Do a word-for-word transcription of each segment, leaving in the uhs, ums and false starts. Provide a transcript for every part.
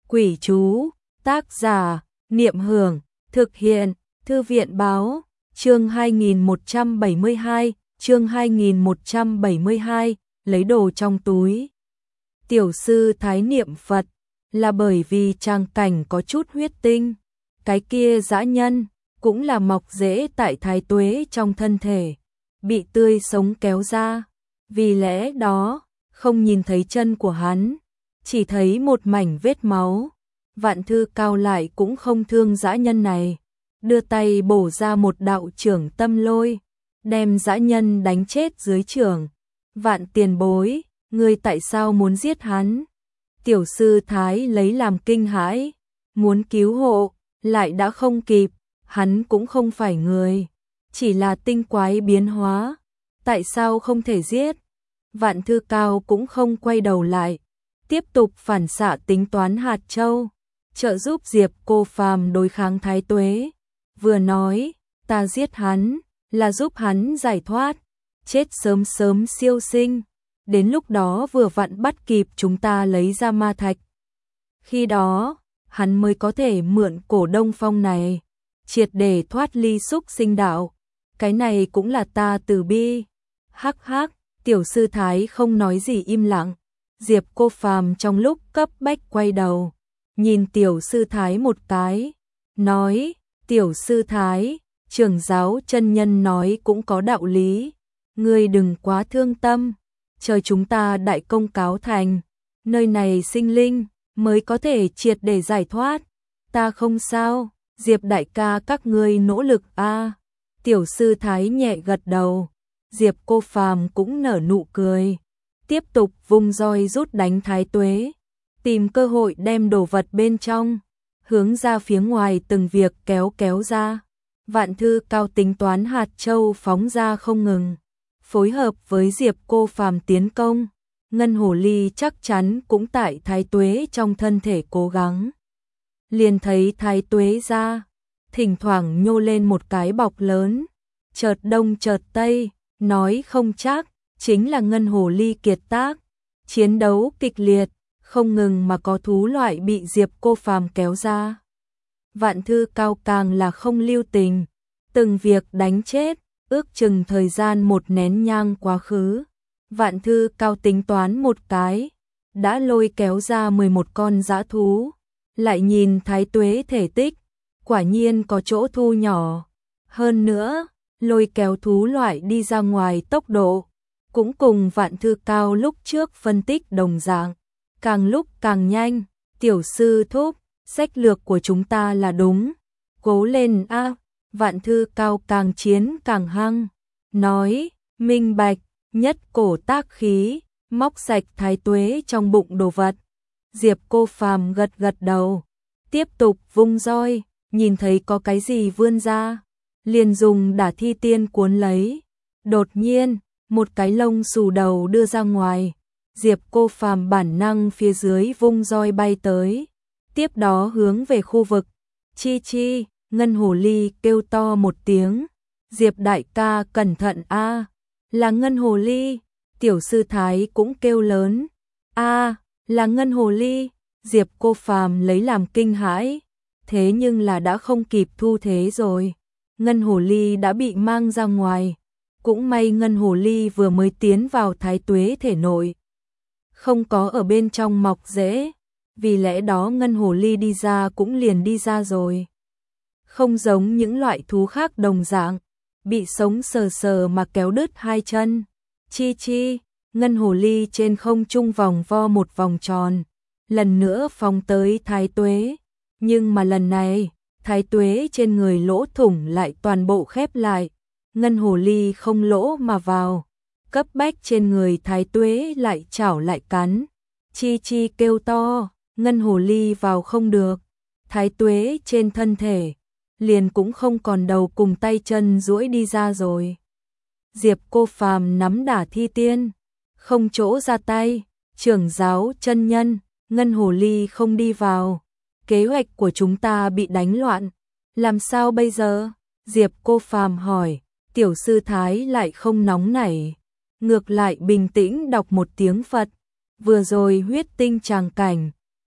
Quỷ chú, tác giả, Niệm Hưởng, thực hiện, Thư viện báo, chương hai nghìn một trăm bảy mươi hai, chương hai nghìn một trăm bảy mươi hai, lấy đồ trong túi. Tiểu sư Thái niệm Phật, là bởi vì tràng cảnh có chút huyết tinh, cái kia dã nhân, cũng là mọc rễ tại thái tuế trong thân thể, bị tươi sống kéo ra, vì lẽ đó, không nhìn thấy chân của hắn, chỉ thấy một mảnh vết máu. Vạn Thư Cao lại cũng không thương dã nhân này, đưa tay bổ ra một đạo chưởng tâm lôi, đem dã nhân đánh chết dưới chưởng. Vạn tiền bối, ngươi tại sao muốn giết hắn? Tiểu sư Thái lấy làm kinh hãi, muốn cứu hộ, lại đã không kịp, hắn cũng không phải người, chỉ là tinh quái biến hóa, tại sao không thể giết? Vạn Thư Cao cũng không quay đầu lại, tiếp tục phản xạ tính toán hạt châu, trợ giúp Diệp Cô Phàm đối kháng thái tuế. Vừa nói, ta giết hắn, là giúp hắn giải thoát, chết sớm sớm siêu sinh, đến lúc đó vừa vặn bắt kịp chúng ta lấy ra ma thạch. Khi đó, hắn mới có thể mượn cổ Đông Phong này, triệt để thoát ly xúc sinh đạo, cái này cũng là ta từ bi. Hắc hắc, tiểu sư Thái không nói gì im lặng, Diệp Cô Phàm trong lúc cấp bách quay đầu, nhìn tiểu sư Thái một cái, nói, tiểu sư Thái, trưởng giáo chân nhân nói cũng có đạo lý, ngươi đừng quá thương tâm, chờ chúng ta đại công cáo thành, nơi này sinh linh, mới có thể triệt để giải thoát, ta không sao, Diệp đại ca các ngươi nỗ lực a. Tiểu sư Thái nhẹ gật đầu, Diệp Cô Phàm cũng nở nụ cười, tiếp tục vung roi rút đánh thái tuế, tìm cơ hội đem đồ vật bên trong, hướng ra phía ngoài từng việc kéo kéo ra. Vạn Thư Cao tính toán hạt châu phóng ra không ngừng, phối hợp với Diệp Cô Phàm tiến công, ngân hồ ly chắc chắn cũng tại thái tuế trong thân thể cố gắng. Liền thấy thái tuế ra, thỉnh thoảng nhô lên một cái bọc lớn, chợt đông chợt tây, nói không chắc, chính là ngân hồ ly kiệt tác, chiến đấu kịch liệt, không ngừng mà có thú loại bị Diệp Cô Phàm kéo ra. Vạn Thư Cao càng là không lưu tình, từng việc đánh chết, ước chừng thời gian một nén nhang quá khứ. Vạn Thư Cao tính toán một cái, đã lôi kéo ra mười một con dã thú, lại nhìn thái tuế thể tích, quả nhiên có chỗ thu nhỏ. Hơn nữa, lôi kéo thú loại đi ra ngoài tốc độ, cũng cùng Vạn Thư Cao lúc trước phân tích đồng dạng, càng lúc càng nhanh. Tiểu sư thúc, sách lược của chúng ta là đúng, cố lên a. Vạn Thư Cao càng chiến càng hăng, nói, minh bạch, nhất cổ tác khí, móc sạch thái tuế trong bụng đồ vật. Diệp Cô Phàm gật gật đầu, tiếp tục vung roi, nhìn thấy có cái gì vươn ra, liền dùng đả thi tiên cuốn lấy. Đột nhiên, một cái lông xù đầu đưa ra ngoài, Diệp Cô Phàm bản năng phía dưới vung roi bay tới, tiếp đó hướng về khu vực. Chi chi, ngân hồ ly kêu to một tiếng, Diệp đại ca cẩn thận a, là ngân hồ ly. Tiểu sư Thái cũng kêu lớn, a, là ngân hồ ly. Diệp Cô Phàm lấy làm kinh hãi, thế nhưng là đã không kịp thu thế rồi, ngân hồ ly đã bị mang ra ngoài. Cũng may ngân hồ ly vừa mới tiến vào thái tuế thể nội, không có ở bên trong mọc rễ, vì lẽ đó ngân hồ ly đi ra cũng liền đi ra rồi. Không giống những loại thú khác đồng dạng, bị sống sờ sờ mà kéo đứt hai chân. Chi chi, ngân hồ ly trên không trung vòng vo một vòng tròn, lần nữa phóng tới thái tuế, nhưng mà lần này, thái tuế trên người lỗ thủng lại toàn bộ khép lại. Ngân hồ ly không lỗ mà vào, cấp bách trên người thái tuế lại chảo lại cắn. Chi chi kêu to, ngân hồ ly vào không được, thái tuế trên thân thể, liền cũng không còn đầu cùng tay chân duỗi đi ra rồi. Diệp Cô Phàm nắm đả thi tiên, không chỗ ra tay, trưởng giáo chân nhân, ngân hồ ly không đi vào, kế hoạch của chúng ta bị đánh loạn, làm sao bây giờ? Diệp Cô Phàm hỏi. Tiểu sư Thái lại không nóng nảy, ngược lại bình tĩnh đọc một tiếng Phật. Vừa rồi huyết tinh tràng cảnh,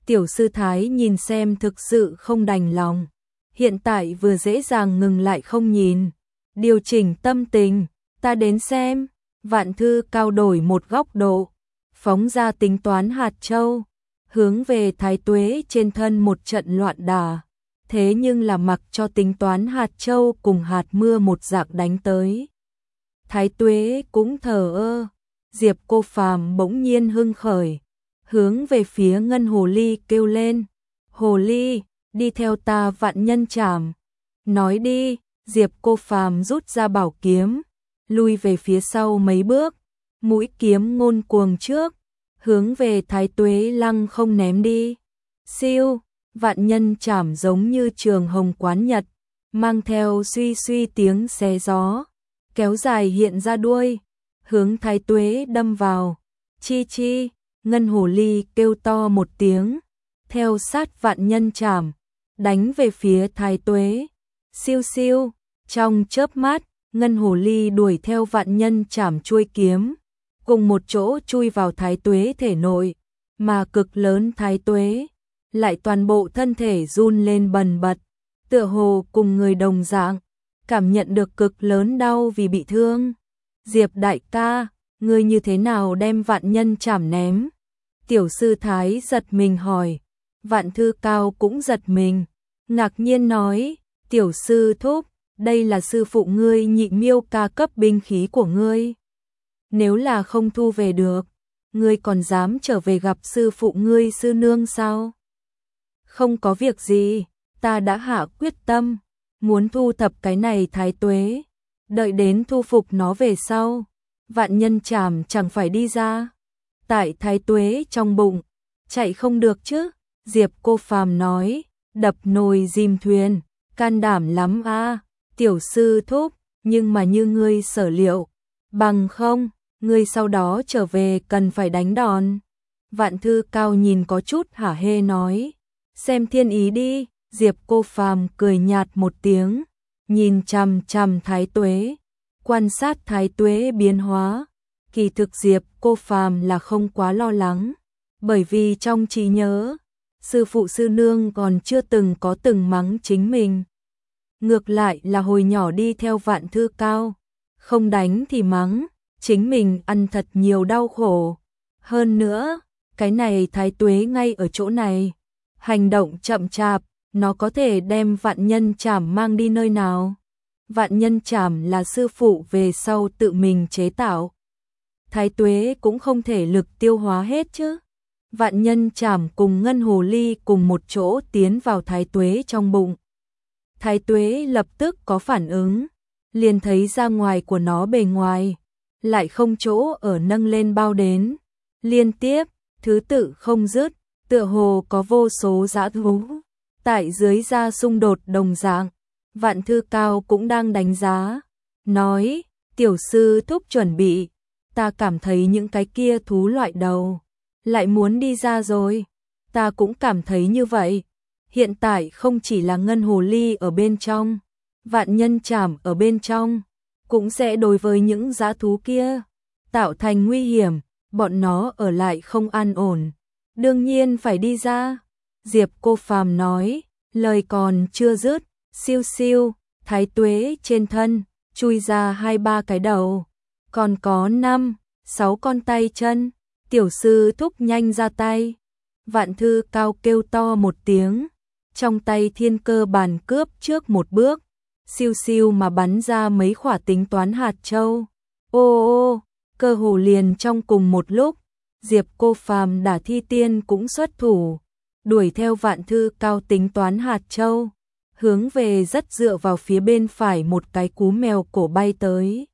Tiểu sư thái nhìn xem thực sự không đành lòng. Hiện tại vừa dễ dàng ngừng lại không nhìn. Điều chỉnh tâm tình, ta đến xem. Vạn Thư Cao đổi một góc độ, phóng ra tính toán hạt châu, hướng về Thái Tuế trên thân một trận loạn đả. Thế nhưng là mặc cho tính toán hạt châu cùng hạt mưa một dạng đánh tới. Thái Tuế cũng thờ ơ. Diệp Cô Phàm bỗng nhiên hưng khởi, hướng về phía Ngân Hồ Ly kêu lên. Hồ Ly, đi theo ta vạn nhân trảm. Nói đi, Diệp Cô Phàm rút ra bảo kiếm, lui về phía sau mấy bước, mũi kiếm ngôn cuồng trước, hướng về Thái Tuế lăng không ném đi. Siêu, vạn nhân trảm giống như trường hồng quán nhật, mang theo suy suy tiếng xé gió, kéo dài hiện ra đuôi, hướng Thái Tuế đâm vào. Chi chi, Ngân Hồ Ly kêu to một tiếng, theo sát vạn nhân trảm, đánh về phía Thái Tuế. Siêu siêu, trong chớp mắt, Ngân Hồ Ly đuổi theo vạn nhân trảm chuôi kiếm, cùng một chỗ chui vào Thái Tuế thể nội, mà cực lớn Thái Tuế lại toàn bộ thân thể run lên bần bật, tựa hồ cùng người đồng dạng, cảm nhận được cực lớn đau vì bị thương. Diệp đại ca, ngươi như thế nào đem vạn nhân trảm ném? Tiểu sư thái giật mình hỏi. Vạn Thư Cao cũng giật mình, ngạc nhiên nói, tiểu sư thúc, đây là sư phụ ngươi Nhị Miêu ca cấp binh khí của ngươi. Nếu là không thu về được, ngươi còn dám trở về gặp sư phụ ngươi sư nương sao? Không có việc gì, ta đã hạ quyết tâm, muốn thu thập cái này Thái Tuế, đợi đến thu phục nó về sau, vạn nhân trảm chẳng phải đi ra. Tại Thái Tuế trong bụng, chạy không được chứ? Diệp Cô Phàm nói, đập nồi dìm thuyền, can đảm lắm a, tiểu sư thúc, nhưng mà như ngươi sở liệu, bằng không, ngươi sau đó trở về cần phải đánh đòn. Vạn Thư Cao nhìn có chút hả hê nói, xem thiên ý đi. Diệp Cô Phàm cười nhạt một tiếng, nhìn chằm chằm Thái Tuế, quan sát Thái Tuế biến hóa. Kỳ thực Diệp Cô Phàm là không quá lo lắng, bởi vì trong trí nhớ, sư phụ sư nương còn chưa từng có từng mắng chính mình. Ngược lại là hồi nhỏ đi theo Vạn Thư Cao, không đánh thì mắng, chính mình ăn thật nhiều đau khổ. Hơn nữa, cái này Thái Tuế ngay ở chỗ này, hành động chậm chạp, nó có thể đem vạn nhân trảm mang đi nơi nào? Vạn nhân trảm là sư phụ về sau tự mình chế tạo. Thái Tuế cũng không thể lực tiêu hóa hết chứ. Vạn nhân trảm cùng Ngân Hồ Ly cùng một chỗ tiến vào Thái Tuế trong bụng. Thái Tuế lập tức có phản ứng, liền thấy ra ngoài của nó bề ngoài, lại không chỗ ở nâng lên bao đến. Liên tiếp, thứ tự không dứt, tựa hồ có vô số dã thú. Tại dưới da xung đột đồng dạng, Vạn Thư Cao cũng đang đánh giá, nói, tiểu sư thúc chuẩn bị, ta cảm thấy những cái kia thú loại đầu, lại muốn đi ra rồi, ta cũng cảm thấy như vậy, hiện tại không chỉ là Ngân Hồ Ly ở bên trong, vạn nhân trảm ở bên trong, cũng sẽ đối với những dã thú kia, tạo thành nguy hiểm, bọn nó ở lại không an ổn, đương nhiên phải đi ra. Diệp Cô Phàm nói, lời còn chưa dứt, siêu siêu, Thái Tuế trên thân, chui ra hai ba cái đầu, còn có năm, sáu con tay chân, tiểu sư thúc nhanh ra tay. Vạn Thư Cao kêu to một tiếng, trong tay thiên cơ bàn cướp trước một bước, siêu siêu mà bắn ra mấy quả tính toán hạt châu. Ô ô, cơ hồ liền trong cùng một lúc, Diệp Cô Phàm Đả Thi Tiên cũng xuất thủ, đuổi theo Vạn Thư Cao tính toán hạt châu, hướng về rất dựa vào phía bên phải một cái cú mèo cổ bay tới.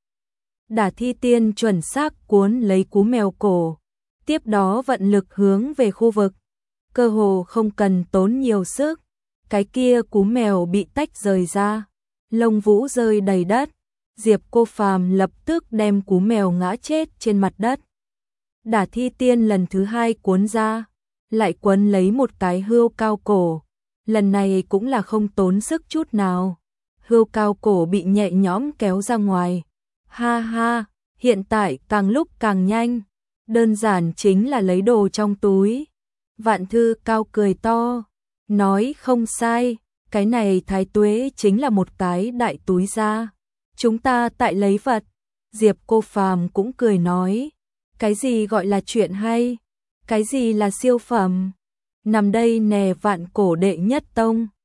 Đả Thi Tiên chuẩn xác cuốn lấy cú mèo cổ, tiếp đó vận lực hướng về khu vực, cơ hồ không cần tốn nhiều sức, cái kia cú mèo bị tách rời ra, lông vũ rơi đầy đất, Diệp Cô Phàm lập tức đem cú mèo ngã chết trên mặt đất. Đả Thi Tiên lần thứ hai cuốn ra, lại quấn lấy một cái hươu cao cổ, lần này cũng là không tốn sức chút nào, hươu cao cổ bị nhẹ nhõm kéo ra ngoài. Ha ha, hiện tại càng lúc càng nhanh, đơn giản chính là lấy đồ trong túi. Vạn Thư Cao cười to, nói không sai, cái này Thái Tuế chính là một cái đại túi da. Chúng ta tại lấy vật. Diệp Cô Phàm cũng cười nói, cái gì gọi là chuyện hay, cái gì là siêu phẩm. Nằm đây nè vạn cổ đệ nhất tông.